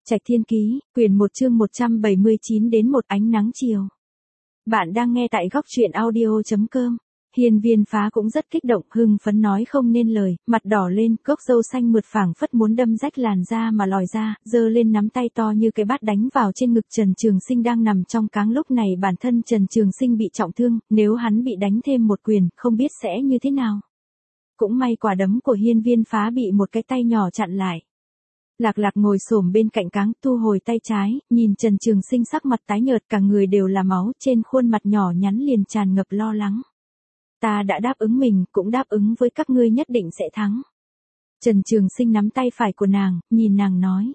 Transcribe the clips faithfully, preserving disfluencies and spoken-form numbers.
Trạch Thiên Ký, quyển một chương một trăm bảy mươi chín đến một ánh nắng chiều. Bạn đang nghe tại góc truyện audio chấm com. Hiên Viên Phá cũng rất kích động, hưng phấn nói không nên lời, mặt đỏ lên, cốc râu xanh mượt phảng phất muốn đâm rách làn da mà lòi ra, giơ lên nắm tay to như cái bát đánh vào trên ngực Trần Trường Sinh đang nằm trong cáng. Lúc này bản thân Trần Trường Sinh bị trọng thương, nếu hắn bị đánh thêm một quyền, không biết sẽ như thế nào. Cũng may quả đấm của Hiên Viên Phá bị một cái tay nhỏ chặn lại. Lạc Lạc ngồi xổm bên cạnh cáng, thu hồi tay trái, nhìn Trần Trường Sinh sắc mặt tái nhợt, cả người đều là máu, trên khuôn mặt nhỏ nhắn liền tràn ngập lo lắng. Ta đã đáp ứng mình, cũng đáp ứng với các ngươi nhất định sẽ thắng. Trần Trường Sinh nắm tay phải của nàng, nhìn nàng nói.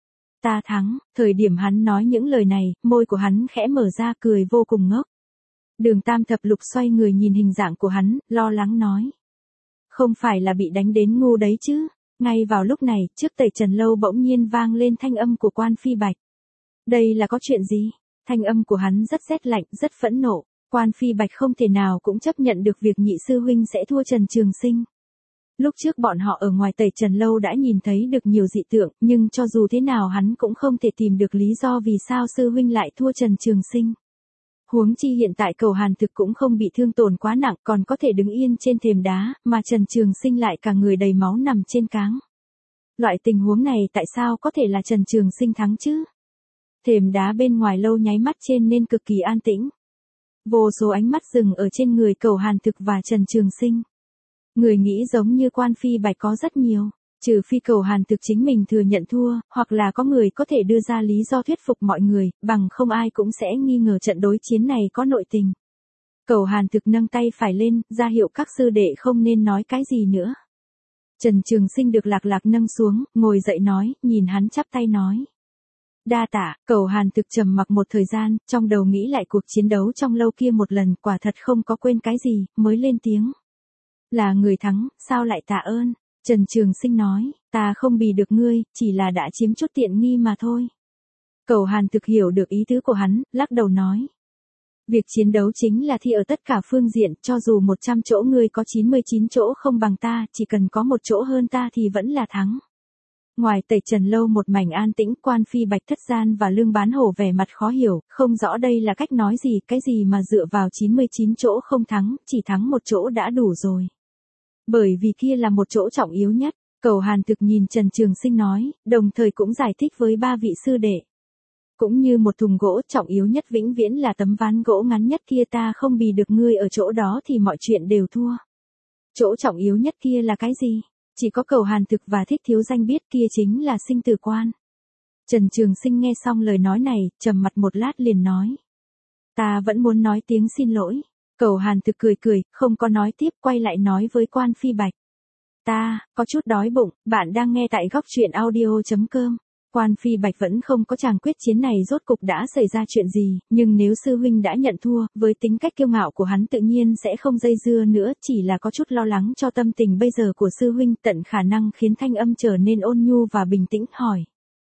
Ta thắng. Thời điểm hắn nói những lời này, môi của hắn khẽ mở ra, cười vô cùng ngốc. Đường Tam Thập Lục xoay người nhìn hình dạng của hắn, lo lắng nói. Không phải là bị đánh đến ngu đấy chứ. Ngay vào lúc này, trước Tẩy Trần Lâu bỗng nhiên vang lên thanh âm của Quan Phi Bạch. Đây là có chuyện gì? Thanh âm của hắn rất rét lạnh, rất phẫn nộ. Quan Phi Bạch không thể nào cũng chấp nhận được việc nhị sư huynh sẽ thua Trần Trường Sinh. Lúc trước bọn họ ở ngoài Tẩy Trần Lâu đã nhìn thấy được nhiều dị tượng, nhưng cho dù thế nào hắn cũng không thể tìm được lý do vì sao sư huynh lại thua Trần Trường Sinh. Huống chi hiện tại Cầu Hàn Thực cũng không bị thương tổn quá nặng, còn có thể đứng yên trên thềm đá, mà Trần Trường Sinh lại cả người đầy máu nằm trên cáng. Loại tình huống này tại sao có thể là Trần Trường Sinh thắng chứ? Thềm đá bên ngoài lâu nháy mắt trên nên cực kỳ an tĩnh. Vô số ánh mắt dừng ở trên người Cầu Hàn Thực và Trần Trường Sinh. Người nghĩ giống như Quan Phi Bạch có rất nhiều. Trừ phi Cầu Hàn Thực chính mình thừa nhận thua, hoặc là có người có thể đưa ra lý do thuyết phục mọi người, bằng không ai cũng sẽ nghi ngờ trận đối chiến này có nội tình. Cầu Hàn Thực nâng tay phải lên, ra hiệu các sư đệ không nên nói cái gì nữa. Trần Trường Sinh được Lạc Lạc nâng xuống, ngồi dậy nói, nhìn hắn chắp tay nói. Đa tạ. Cầu Hàn Thực trầm mặc một thời gian, trong đầu nghĩ lại cuộc chiến đấu trong lâu kia một lần, quả thật không có quên cái gì, mới lên tiếng. Là người thắng, sao lại tạ ơn? Trần Trường Sinh nói, ta không bì được ngươi, chỉ là đã chiếm chút tiện nghi mà thôi. Cầu Hàn Thực hiểu được ý tứ của hắn, lắc đầu nói. Việc chiến đấu chính là thi ở tất cả phương diện, cho dù một trăm chỗ ngươi có chín mươi chín chỗ không bằng ta, chỉ cần có một chỗ hơn ta thì vẫn là thắng. Ngoài Tẩy Trần Lâu một mảnh an tĩnh, Quan Phi Bạch Thất Gian và Lương Bán Hổ vẻ mặt khó hiểu, không rõ đây là cách nói gì, cái gì mà dựa vào chín mươi chín chỗ không thắng, chỉ thắng một chỗ đã đủ rồi. Bởi vì kia là một chỗ trọng yếu nhất, Cầu Hàn Thực nhìn Trần Trường Sinh nói, đồng thời cũng giải thích với ba vị sư đệ. Cũng như một thùng gỗ, trọng yếu nhất vĩnh viễn là tấm ván gỗ ngắn nhất kia, ta không bì được ngươi ở chỗ đó thì mọi chuyện đều thua. Chỗ trọng yếu nhất kia là cái gì? Chỉ có Cầu Hàn Thực và Thích Thiếu Danh biết, kia chính là sinh tử quan. Trần Trường Sinh nghe xong lời nói này, trầm mặt một lát liền nói. Ta vẫn muốn nói tiếng xin lỗi. Cầu Hàn Thực cười cười, không có nói tiếp, quay lại nói với Quan Phi Bạch. Ta, có chút đói bụng, bạn đang nghe tại góc truyện audio chấm com. Quan Phi Bạch vẫn không có chàng quyết chiến này rốt cục đã xảy ra chuyện gì, nhưng nếu sư huynh đã nhận thua, với tính cách kiêu ngạo của hắn tự nhiên sẽ không dây dưa nữa, chỉ là có chút lo lắng cho tâm tình bây giờ của sư huynh, tận khả năng khiến thanh âm trở nên ôn nhu và bình tĩnh, hỏi.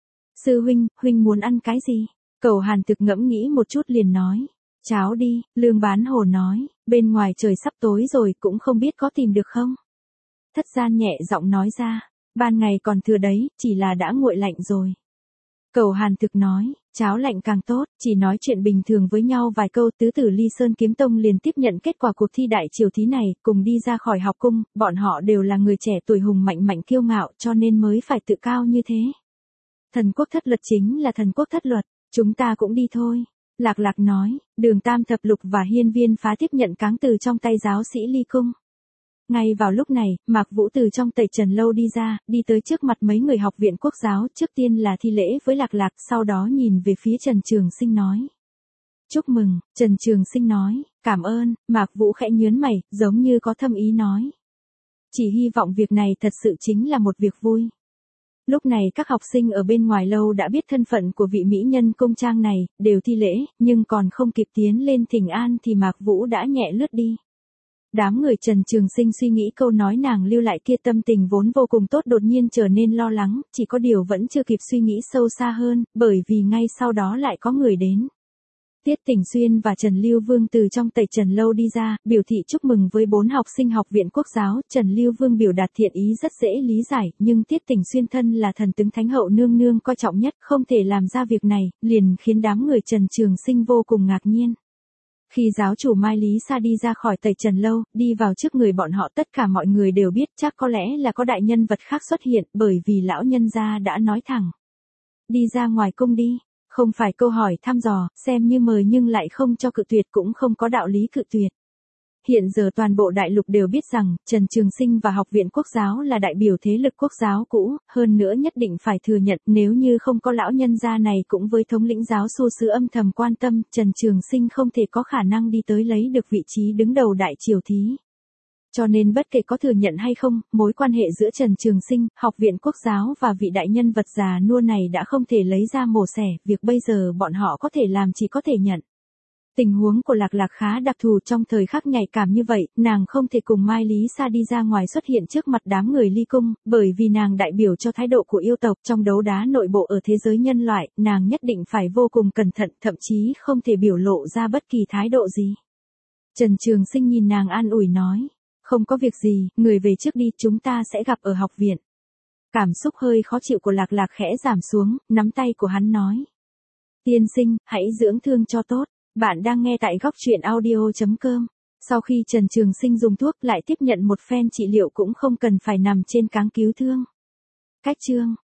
Sư huynh, huynh muốn ăn cái gì? Cầu Hàn Thực ngẫm nghĩ một chút liền nói. Cháo đi. Lương Bán Hổ nói, bên ngoài trời sắp tối rồi, cũng không biết có tìm được không? Thất Gian nhẹ giọng nói ra, ban ngày còn thừa đấy, chỉ là đã nguội lạnh rồi. Cầu Hàn Thực nói, cháo lạnh càng tốt, chỉ nói chuyện bình thường với nhau vài câu, tứ tử Ly Sơn Kiếm Tông liền tiếp nhận kết quả cuộc thi đại triều thí này, cùng đi ra khỏi học cung, bọn họ đều là người trẻ tuổi hùng mạnh mạnh kiêu ngạo, cho nên mới phải tự cao như thế. Thần quốc thất luật chính là thần quốc thất luật, chúng ta cũng đi thôi. Lạc Lạc nói, Đường Tam Thập Lục và Hiên Viên Phá tiếp nhận cáng từ trong tay giáo sĩ Ly Cung. Ngay vào lúc này, Mạc Vũ từ trong Tẩy Trần Lâu đi ra, đi tới trước mặt mấy người học viện quốc giáo, trước tiên là thi lễ với Lạc Lạc, sau đó nhìn về phía Trần Trường Sinh nói. Chúc mừng. Trần Trường Sinh nói, cảm ơn. Mạc Vũ khẽ nhướng mày, giống như có thâm ý nói. Chỉ hy vọng việc này thật sự chính là một việc vui. Lúc này các học sinh ở bên ngoài lâu đã biết thân phận của vị mỹ nhân cung trang này, đều thi lễ, nhưng còn không kịp tiến lên thỉnh an thì Mạc Vũ đã nhẹ lướt đi. Đám người Trần Trường Sinh suy nghĩ câu nói nàng lưu lại kia, tâm tình vốn vô cùng tốt đột nhiên trở nên lo lắng, chỉ có điều vẫn chưa kịp suy nghĩ sâu xa hơn, bởi vì ngay sau đó lại có người đến. Tiết Tỉnh Xuyên và Trần Lưu Vương từ trong Tẩy Trần Lâu đi ra, biểu thị chúc mừng với bốn học sinh học viện Quốc giáo. Trần Lưu Vương biểu đạt thiện ý rất dễ lý giải, nhưng Tiết Tỉnh Xuyên thân là thần tướng Thánh hậu nương nương coi trọng nhất, không thể làm ra việc này, liền khiến đám người Trần Trường Sinh vô cùng ngạc nhiên. Khi giáo chủ Mai Lý Sa đi ra khỏi Tẩy Trần Lâu, đi vào trước người bọn họ, tất cả mọi người đều biết chắc có lẽ là có đại nhân vật khác xuất hiện, bởi vì lão nhân gia đã nói thẳng. Đi ra ngoài cung đi. Không phải câu hỏi thăm dò, xem như mời nhưng lại không cho cự tuyệt, cũng không có đạo lý cự tuyệt. Hiện giờ toàn bộ đại lục đều biết rằng, Trần Trường Sinh và Học viện Quốc giáo là đại biểu thế lực quốc giáo cũ, hơn nữa nhất định phải thừa nhận, nếu như không có lão nhân gia này cũng với thống lĩnh giáo su sứ âm thầm quan tâm, Trần Trường Sinh không thể có khả năng đi tới lấy được vị trí đứng đầu đại triều thí. Cho nên bất kể có thừa nhận hay không, mối quan hệ giữa Trần Trường Sinh, Học viện Quốc giáo và vị đại nhân vật già nua này đã không thể lấy ra mổ xẻ, việc bây giờ bọn họ có thể làm chỉ có thể nhận. Tình huống của Lạc Lạc khá đặc thù, trong thời khắc nhạy cảm như vậy, nàng không thể cùng Mai Lý Sa đi ra ngoài xuất hiện trước mặt đám người Ly Cung, bởi vì nàng đại biểu cho thái độ của yêu tộc trong đấu đá nội bộ ở thế giới nhân loại, nàng nhất định phải vô cùng cẩn thận, thậm chí không thể biểu lộ ra bất kỳ thái độ gì. Trần Trường Sinh nhìn nàng an ủi nói. Không có việc gì, người về trước đi, chúng ta sẽ gặp ở học viện. Cảm xúc hơi khó chịu của Lạc Lạc khẽ giảm xuống, nắm tay của hắn nói. Tiên sinh, hãy dưỡng thương cho tốt. Bạn đang nghe tại góc truyện audio chấm com. Sau khi Trần Trường Sinh dùng thuốc lại tiếp nhận một phen trị liệu cũng không cần phải nằm trên cáng cứu thương. Cách chương.